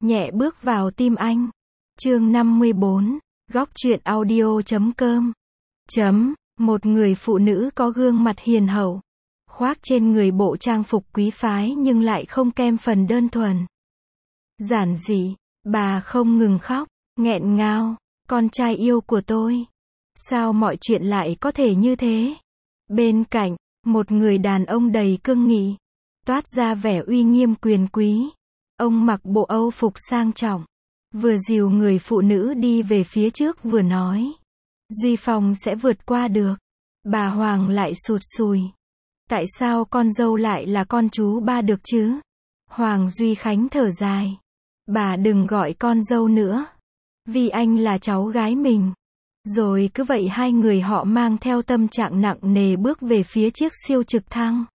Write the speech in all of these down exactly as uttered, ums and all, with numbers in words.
nhẹ bước vào tim anh. Chương năm mươi bốn, góc truyện audio chấm com. Chấm, một người phụ nữ có gương mặt hiền hậu, khoác trên người bộ trang phục quý phái nhưng lại không kém phần đơn thuần. Giản dị, bà không ngừng khóc, nghẹn ngào, con trai yêu của tôi. Sao mọi chuyện lại có thể như thế? Bên cạnh, một người đàn ông đầy cương nghị, toát ra vẻ uy nghiêm quyền quý. Ông mặc bộ âu phục sang trọng, vừa dìu người phụ nữ đi về phía trước vừa nói. Duy Phong sẽ vượt qua được. Bà Hoàng lại sụt sùi. Tại sao con dâu lại là con chú ba được chứ? Hoàng Duy Khánh thở dài. Bà đừng gọi con dâu nữa. Vì anh là cháu gái mình. Rồi cứ vậy hai người họ mang theo tâm trạng nặng nề bước về phía chiếc siêu trực thăng.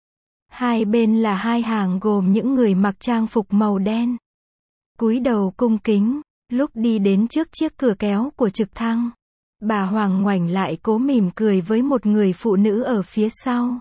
Hai bên là hai hàng gồm những người mặc trang phục màu đen. Cúi đầu cung kính, lúc đi đến trước chiếc cửa kéo của trực thăng, bà Hoàng ngoảnh lại cố mỉm cười với một người phụ nữ ở phía sau.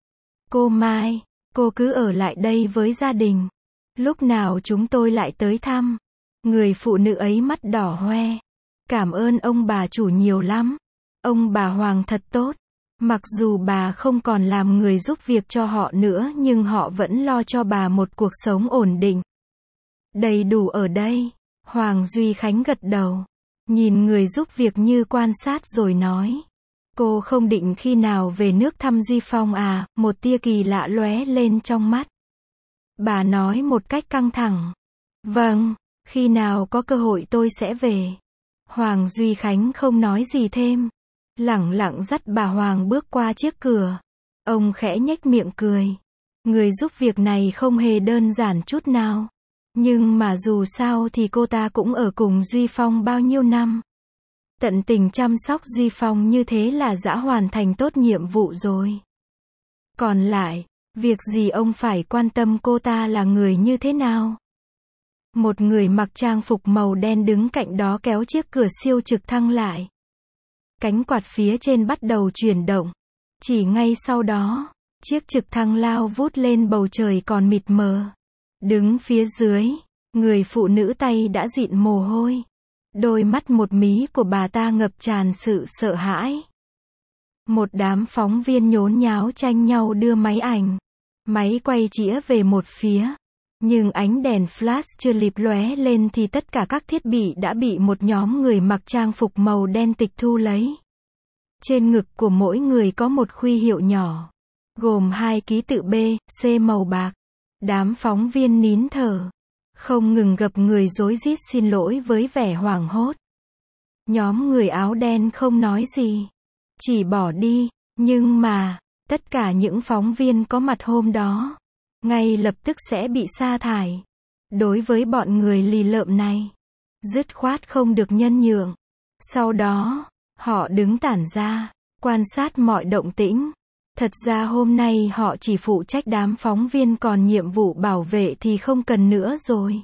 Cô Mai, cô cứ ở lại đây với gia đình. Lúc nào chúng tôi lại tới thăm. Người phụ nữ ấy mắt đỏ hoe. Cảm ơn ông bà chủ nhiều lắm. Ông bà Hoàng thật tốt. Mặc dù bà không còn làm người giúp việc cho họ nữa nhưng họ vẫn lo cho bà một cuộc sống ổn định. Đầy đủ ở đây. Hoàng Duy Khánh gật đầu. Nhìn người giúp việc như quan sát rồi nói. Cô không định khi nào về nước thăm Duy Phong à? Một tia kỳ lạ lóe lên trong mắt. Bà nói một cách căng thẳng. Vâng, khi nào có cơ hội tôi sẽ về. Hoàng Duy Khánh không nói gì thêm. Lẳng lặng dắt bà Hoàng bước qua chiếc cửa. Ông khẽ nhếch miệng cười. Người giúp việc này không hề đơn giản chút nào. Nhưng mà dù sao thì cô ta cũng ở cùng Duy Phong bao nhiêu năm. Tận tình chăm sóc Duy Phong như thế là đã hoàn thành tốt nhiệm vụ rồi. Còn lại, việc gì ông phải quan tâm cô ta là người như thế nào? Một người mặc trang phục màu đen đứng cạnh đó kéo chiếc cửa siêu trực thăng lại. Cánh quạt phía trên bắt đầu chuyển động. Chỉ ngay sau đó, chiếc trực thăng lao vút lên bầu trời còn mịt mờ. Đứng phía dưới, người phụ nữ tay đã dịn mồ hôi. Đôi mắt một mí của bà ta ngập tràn sự sợ hãi. Một đám phóng viên nhốn nháo tranh nhau đưa máy ảnh. Máy quay chĩa về một phía. Nhưng ánh đèn flash chưa lịp lóe lên thì tất cả các thiết bị đã bị một nhóm người mặc trang phục màu đen tịch thu lấy. Trên ngực của mỗi người có một khuy hiệu nhỏ, gồm hai ký tự B, C màu bạc. Đám phóng viên nín thở, không ngừng gập người rối rít xin lỗi với vẻ hoảng hốt. Nhóm người áo đen không nói gì, chỉ bỏ đi, nhưng mà, tất cả những phóng viên có mặt hôm đó, ngay lập tức sẽ bị sa thải. Đối với bọn người lì lợm này, dứt khoát không được nhân nhượng. Sau đó, họ đứng tản ra, quan sát mọi động tĩnh. Thật ra hôm nay họ chỉ phụ trách đám phóng viên còn nhiệm vụ bảo vệ thì không cần nữa rồi.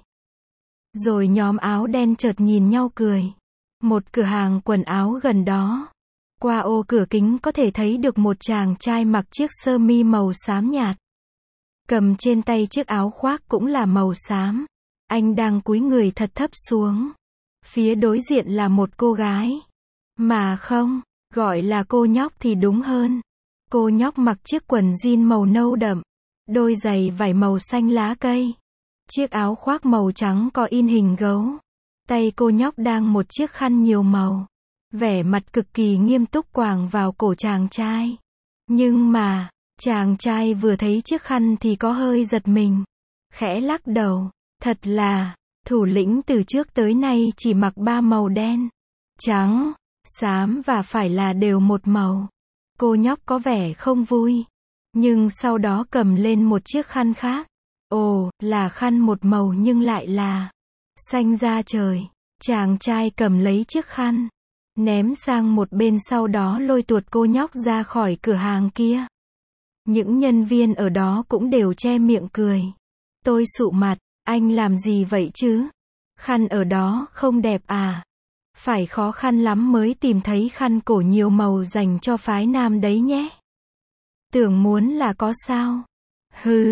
Rồi nhóm áo đen chợt nhìn nhau cười. Một cửa hàng quần áo gần đó. Qua ô cửa kính có thể thấy được một chàng trai mặc chiếc sơ mi màu xám nhạt. Cầm trên tay chiếc áo khoác cũng là màu xám. Anh đang cúi người thật thấp xuống. Phía đối diện là một cô gái. Mà không, gọi là cô nhóc thì đúng hơn. Cô nhóc mặc chiếc quần jean màu nâu đậm, đôi giày vải màu xanh lá cây, chiếc áo khoác màu trắng có in hình gấu. Tay cô nhóc đang một chiếc khăn nhiều màu, vẻ mặt cực kỳ nghiêm túc quàng vào cổ chàng trai. Nhưng mà, chàng trai vừa thấy chiếc khăn thì có hơi giật mình, khẽ lắc đầu. Thật là, thủ lĩnh từ trước tới nay chỉ mặc ba màu đen, trắng, xám và phải là đều một màu. Cô nhóc có vẻ không vui, nhưng sau đó cầm lên một chiếc khăn khác. Ồ, là khăn một màu nhưng lại là xanh da trời. Chàng trai cầm lấy chiếc khăn, ném sang một bên sau đó lôi tuột cô nhóc ra khỏi cửa hàng kia. Những nhân viên ở đó cũng đều che miệng cười. Tôi sụ mặt, anh làm gì vậy chứ? Khăn ở đó không đẹp à? Phải khó khăn lắm mới tìm thấy khăn cổ nhiều màu dành cho phái nam đấy nhé. Tưởng muốn là có sao? Hứ,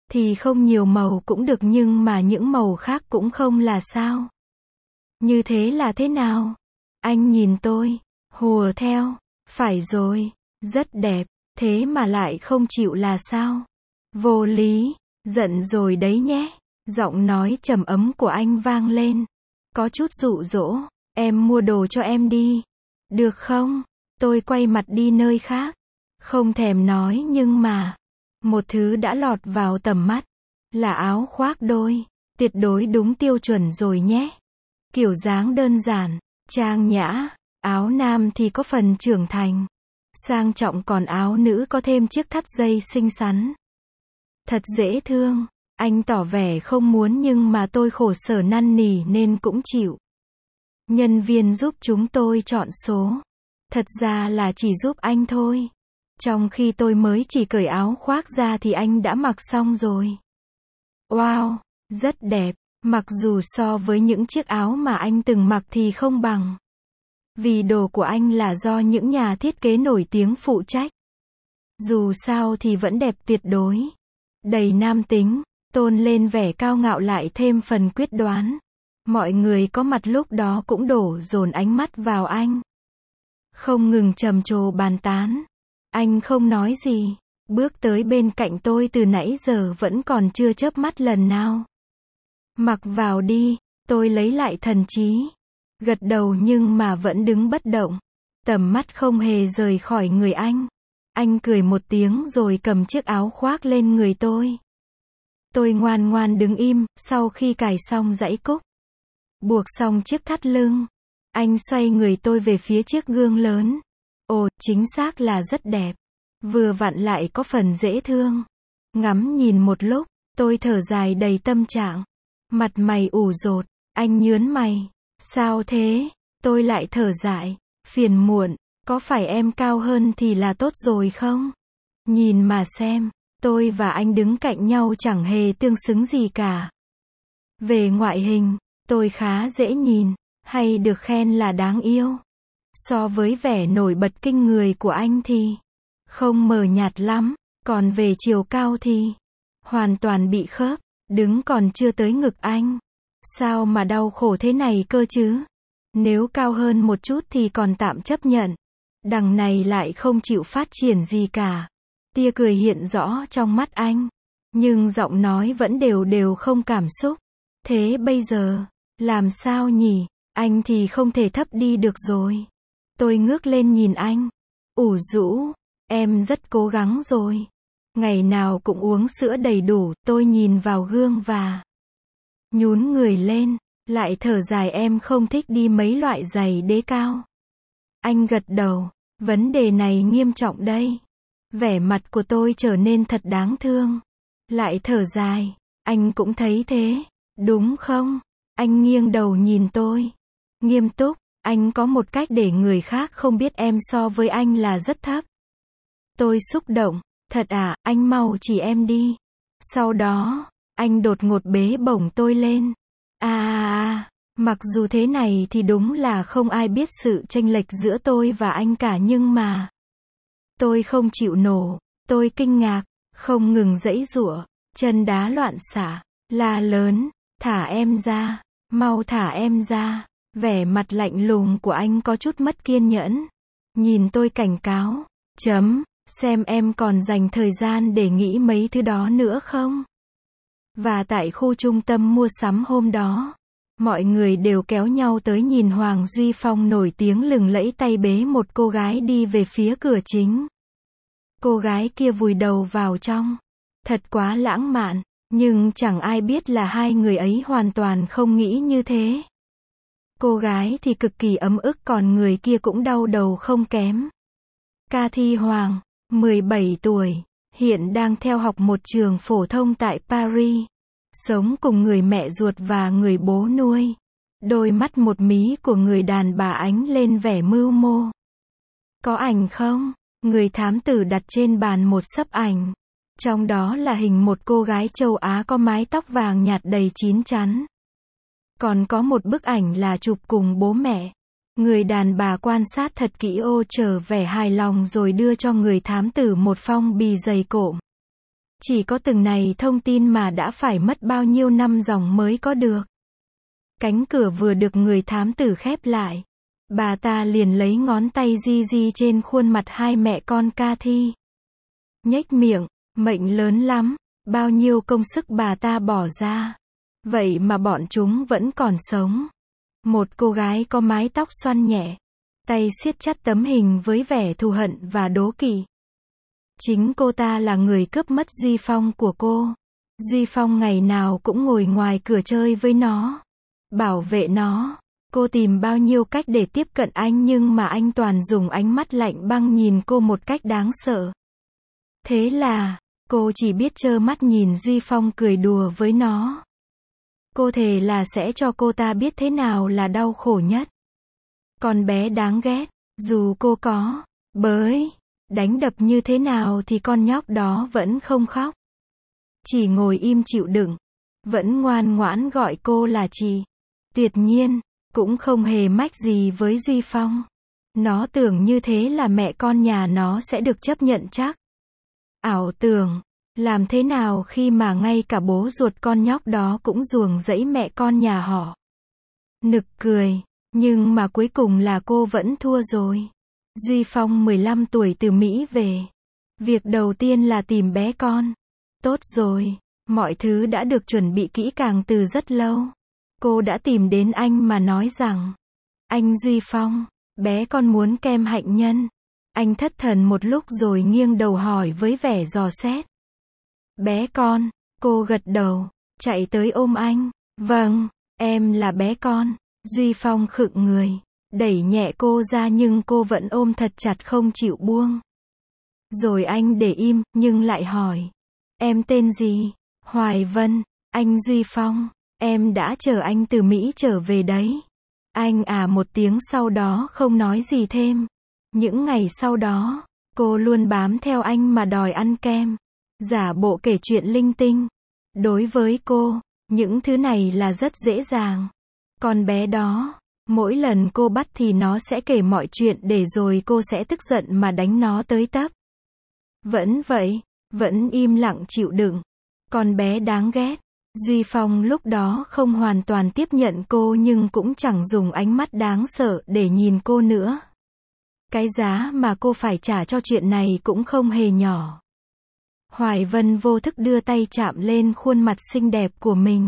Thì không nhiều màu cũng được nhưng mà những màu khác cũng không là sao? Như thế là thế nào? Anh nhìn tôi, hùa theo. Phải rồi, rất đẹp, thế mà lại không chịu là sao? Vô lý, giận rồi đấy nhé. Giọng nói trầm ấm của anh vang lên. Có chút dụ dỗ, em mua đồ cho em đi. Được không? Tôi quay mặt đi nơi khác. Không thèm nói nhưng mà, một thứ đã lọt vào tầm mắt, là áo khoác đôi. Tuyệt đối đúng tiêu chuẩn rồi nhé. Kiểu dáng đơn giản, trang nhã, áo nam thì có phần trưởng thành, sang trọng còn áo nữ có thêm chiếc thắt dây xinh xắn. Thật dễ thương, anh tỏ vẻ không muốn nhưng mà tôi khổ sở năn nỉ nên cũng chịu. Nhân viên giúp chúng tôi chọn số. Thật ra là chỉ giúp anh thôi. Trong khi tôi mới chỉ cởi áo khoác ra thì anh đã mặc xong rồi. Wow, rất đẹp, mặc dù so với những chiếc áo mà anh từng mặc thì không bằng. Vì đồ của anh là do những nhà thiết kế nổi tiếng phụ trách. Dù sao thì vẫn đẹp tuyệt đối. Đầy nam tính, tôn lên vẻ cao ngạo lại thêm phần quyết đoán. Mọi người có mặt lúc đó cũng đổ dồn ánh mắt vào anh. Không ngừng trầm trồ bàn tán. Anh không nói gì, bước tới bên cạnh tôi từ nãy giờ vẫn còn chưa chớp mắt lần nào. Mặc vào đi, tôi lấy lại thần trí. Gật đầu nhưng mà vẫn đứng bất động. Tầm mắt không hề rời khỏi người anh. Anh cười một tiếng rồi cầm chiếc áo khoác lên người tôi. Tôi ngoan ngoan đứng im, sau khi cài xong dãy cúc. Buộc xong chiếc thắt lưng. Anh xoay người tôi về phía chiếc gương lớn. Ồ, chính xác là rất đẹp. Vừa vặn lại có phần dễ thương. Ngắm nhìn một lúc, tôi thở dài đầy tâm trạng. Mặt mày ủ rột, anh nhớn mày. Sao thế? Tôi lại thở dài. Phiền muộn, có phải em cao hơn thì là tốt rồi không? Nhìn mà xem, tôi và anh đứng cạnh nhau chẳng hề tương xứng gì cả. Về ngoại hình, tôi khá dễ nhìn, hay được khen là đáng yêu. So với vẻ nổi bật kinh người của anh thì không mờ nhạt lắm, còn về chiều cao thì hoàn toàn bị khớp, đứng còn chưa tới ngực anh. Sao mà đau khổ thế này cơ chứ? Nếu cao hơn một chút thì còn tạm chấp nhận. Đằng này lại không chịu phát triển gì cả. Tia cười hiện rõ trong mắt anh, nhưng giọng nói vẫn đều đều không cảm xúc. Thế bây giờ, làm sao nhỉ? Anh thì không thể thấp đi được rồi. Tôi ngước lên nhìn anh, ủ rũ, em rất cố gắng rồi. Ngày nào cũng uống sữa đầy đủ, tôi nhìn vào gương và nhún người lên, lại thở dài em không thích đi mấy loại giày đế cao. Anh gật đầu, vấn đề này nghiêm trọng đây. Vẻ mặt của tôi trở nên thật đáng thương. Lại thở dài, anh cũng thấy thế, đúng không? Anh nghiêng đầu nhìn tôi. Nghiêm túc, anh có một cách để người khác không biết em so với anh là rất thấp. Tôi xúc động, thật à, anh mau chỉ em đi. Sau đó, anh đột ngột bế bổng tôi lên. À à à, mặc dù thế này thì đúng là không ai biết sự chênh lệch giữa tôi và anh cả nhưng mà tôi không chịu nổi, tôi kinh ngạc, không ngừng giãy giụa, chân đá loạn xạ, la lớn, thả em ra, mau thả em ra. Vẻ mặt lạnh lùng của anh có chút mất kiên nhẫn. Nhìn tôi cảnh cáo, chấm, xem em còn dành thời gian để nghĩ mấy thứ đó nữa không? Và tại khu trung tâm mua sắm hôm đó, mọi người đều kéo nhau tới nhìn Hoàng Duy Phong nổi tiếng lừng lẫy tay bế một cô gái đi về phía cửa chính. Cô gái kia vùi đầu vào trong. Thật quá lãng mạn, nhưng chẳng ai biết là hai người ấy hoàn toàn không nghĩ như thế. Cô gái thì cực kỳ ấm ức còn người kia cũng đau đầu không kém. Cathy Hoàng, mười bảy tuổi, hiện đang theo học một trường phổ thông tại Paris. Sống cùng người mẹ ruột và người bố nuôi. Đôi mắt một mí của người đàn bà ánh lên vẻ mưu mô. Có ảnh không? Người thám tử đặt trên bàn một xấp ảnh. Trong đó là hình một cô gái châu Á có mái tóc vàng nhạt đầy chín chắn. Còn có một bức ảnh là chụp cùng bố mẹ. Người đàn bà quan sát thật kỹ ô trở vẻ hài lòng rồi đưa cho người thám tử một phong bì dày cộm. Chỉ có từng này thông tin mà đã phải mất bao nhiêu năm dòng mới có được. Cánh cửa vừa được người thám tử khép lại. Bà ta liền lấy ngón tay di di trên khuôn mặt hai mẹ con Cathy. Nhếch miệng, mệnh lớn lắm, bao nhiêu công sức bà ta bỏ ra. Vậy mà bọn chúng vẫn còn sống. Một cô gái có mái tóc xoăn nhẹ, tay siết chặt tấm hình với vẻ thù hận và đố kỵ. Chính cô ta là người cướp mất Duy Phong của cô. Duy Phong ngày nào cũng ngồi ngoài cửa chơi với nó, bảo vệ nó. Cô tìm bao nhiêu cách để tiếp cận anh nhưng mà anh toàn dùng ánh mắt lạnh băng nhìn cô một cách đáng sợ. Thế là, cô chỉ biết trơ mắt nhìn Duy Phong cười đùa với nó. Cô thề là sẽ cho cô ta biết thế nào là đau khổ nhất. Con bé đáng ghét, dù cô có bới, đánh đập như thế nào thì con nhóc đó vẫn không khóc. Chỉ ngồi im chịu đựng, vẫn ngoan ngoãn gọi cô là chị. Tuyệt nhiên, cũng không hề mách gì với Duy Phong. Nó tưởng như thế là mẹ con nhà nó sẽ được chấp nhận chắc. Ảo tưởng, làm thế nào khi mà ngay cả bố ruột con nhóc đó cũng ruồng rẫy mẹ con nhà họ. Nực cười, nhưng mà cuối cùng là cô vẫn thua rồi. Duy Phong mười lăm tuổi từ Mỹ về. Việc đầu tiên là tìm bé con. Tốt rồi, mọi thứ đã được chuẩn bị kỹ càng từ rất lâu. Cô đã tìm đến anh mà nói rằng, anh Duy Phong, bé con muốn kem hạnh nhân. Anh thất thần một lúc rồi nghiêng đầu hỏi với vẻ dò xét. Bé con, cô gật đầu, chạy tới ôm anh. Vâng, em là bé con. Duy Phong khựng người, đẩy nhẹ cô ra nhưng cô vẫn ôm thật chặt không chịu buông. Rồi anh để im, nhưng lại hỏi. Em tên gì? Hoài Vân. Anh Duy Phong, em đã chờ anh từ Mỹ trở về đấy. Anh à một tiếng sau đó không nói gì thêm. Những ngày sau đó, cô luôn bám theo anh mà đòi ăn kem. Giả bộ kể chuyện linh tinh. Đối với cô, những thứ này là rất dễ dàng. Con bé đó, mỗi lần cô bắt thì nó sẽ kể mọi chuyện để rồi cô sẽ tức giận mà đánh nó tới tấp. Vẫn vậy, vẫn im lặng chịu đựng. Con bé đáng ghét. Duy Phong lúc đó không hoàn toàn tiếp nhận cô nhưng cũng chẳng dùng ánh mắt đáng sợ để nhìn cô nữa. Cái giá mà cô phải trả cho chuyện này cũng không hề nhỏ. Hoài Vân vô thức đưa tay chạm lên khuôn mặt xinh đẹp của mình.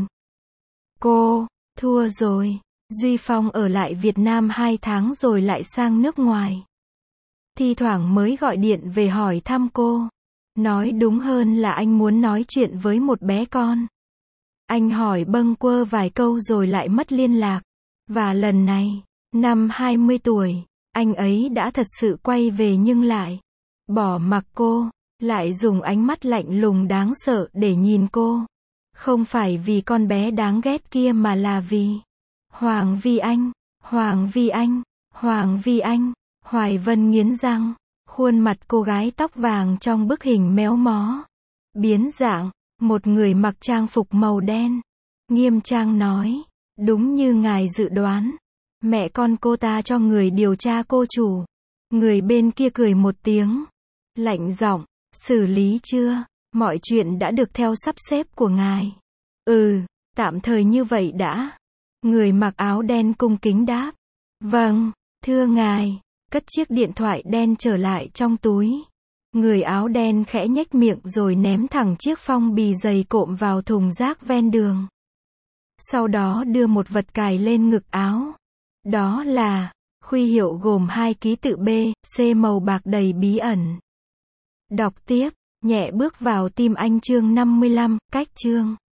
Cô, thua rồi. Duy Phong ở lại Việt Nam hai tháng rồi lại sang nước ngoài. Thi thoảng mới gọi điện về hỏi thăm cô. Nói đúng hơn là anh muốn nói chuyện với một bé con. Anh hỏi bâng quơ vài câu rồi lại mất liên lạc. Và lần này, năm hai mươi tuổi, anh ấy đã thật sự quay về nhưng lại bỏ mặc cô, lại dùng ánh mắt lạnh lùng đáng sợ để nhìn cô. Không phải vì con bé đáng ghét kia mà là vì Hoàng Vi Anh, Hoàng Vi Anh, Hoàng Vi Anh. Hoài Vân nghiến răng, khuôn mặt cô gái tóc vàng trong bức hình méo mó, biến dạng, một người mặc trang phục màu đen. Nghiêm trang nói, đúng như ngài dự đoán, mẹ con cô ta cho người điều tra cô chủ. Người bên kia cười một tiếng, lạnh giọng, xử lý chưa? Mọi chuyện đã được theo sắp xếp của ngài. Ừ, tạm thời như vậy đã. Người mặc áo đen cung kính đáp. Vâng, thưa ngài. Cất chiếc điện thoại đen trở lại trong túi. Người áo đen khẽ nhếch miệng rồi ném thẳng chiếc phong bì dày cộm vào thùng rác ven đường. Sau đó đưa một vật cài lên ngực áo. Đó là khuy hiệu gồm hai ký tự B, C màu bạc đầy bí ẩn. Đọc tiếp, nhẹ bước vào tim anh chương năm mươi lăm, cách chương